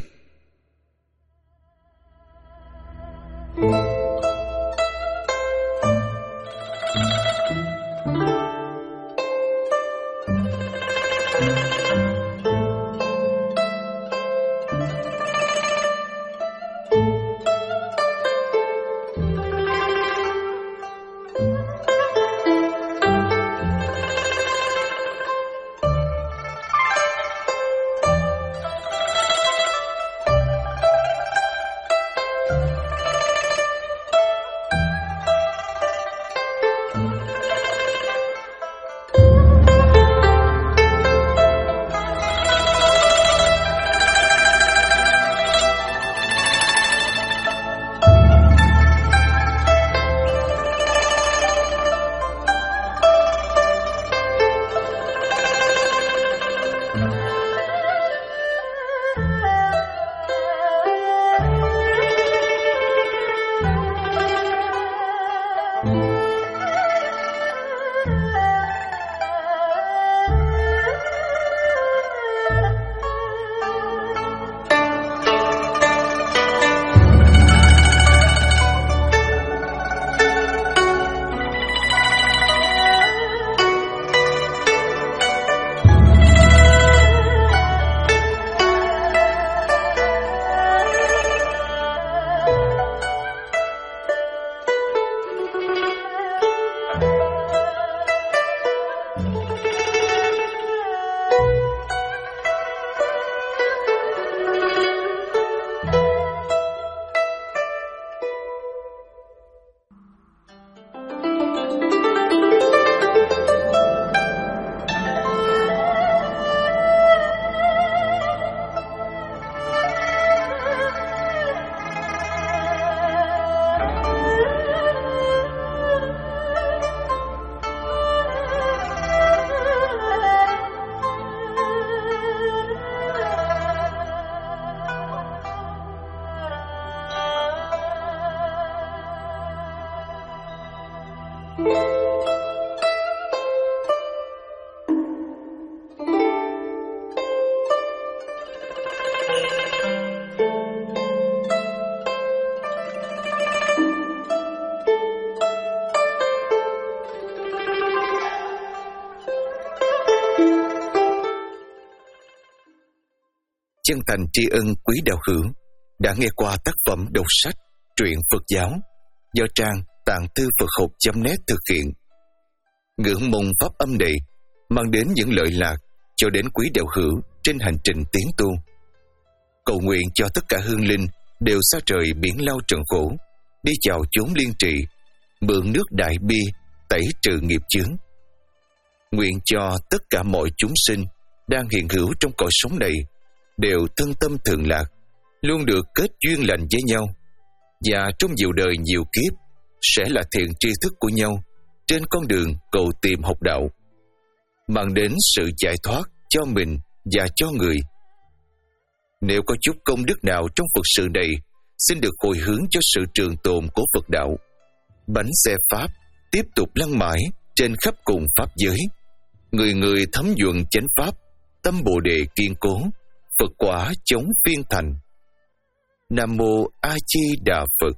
chân thành tri ân quý đạo hữu đã nghe qua tác phẩm đọc sách truyện Phật giáo do trang tạng thư Phật học chấm net thực hiện. Ngưỡng mong pháp âm này mang đến những lợi lạc cho đến quý đạo hữu trên hành trình tiến tu. Cầu nguyện cho tất cả hương linh đều xa trời biển lao trần khổ, đi vào chốn liên trị, mượn nước đại bi tẩy trừ nghiệp chướng. Nguyện cho tất cả mọi chúng sinh đang hiện hữu trong cõi sống này đều thân tâm thường lạc, luôn được kết duyên lành với nhau, và trong nhiều đời nhiều kiếp sẽ là thiện tri thức của nhau trên con đường cầu tìm học đạo, mang đến sự giải thoát cho mình và cho người. Nếu có chút công đức nào trong Phật sự này, xin được hồi hướng cho sự trường tồn của Phật đạo. Bánh xe Pháp tiếp tục lăn mãi trên khắp cùng Pháp giới. Người người thấm nhuận chánh Pháp, tâm Bồ Đề kiên cố, Phật quả chống phiên thành. Nam Mô A Di Đà Phật.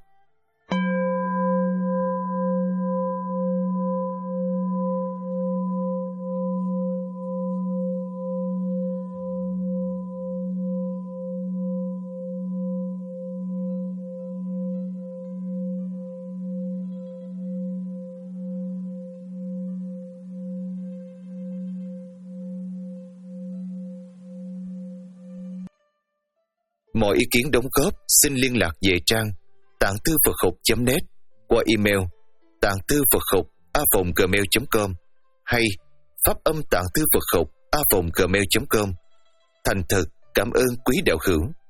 Mọi ý kiến đóng góp xin liên lạc về trang tạng thư Phật học chấm net qua email tạng thư Phật học a còng gmail chấm com hay pháp âm tạng thư Phật học a còng gmail chấm com. Thành thật cảm ơn quý đạo hữu.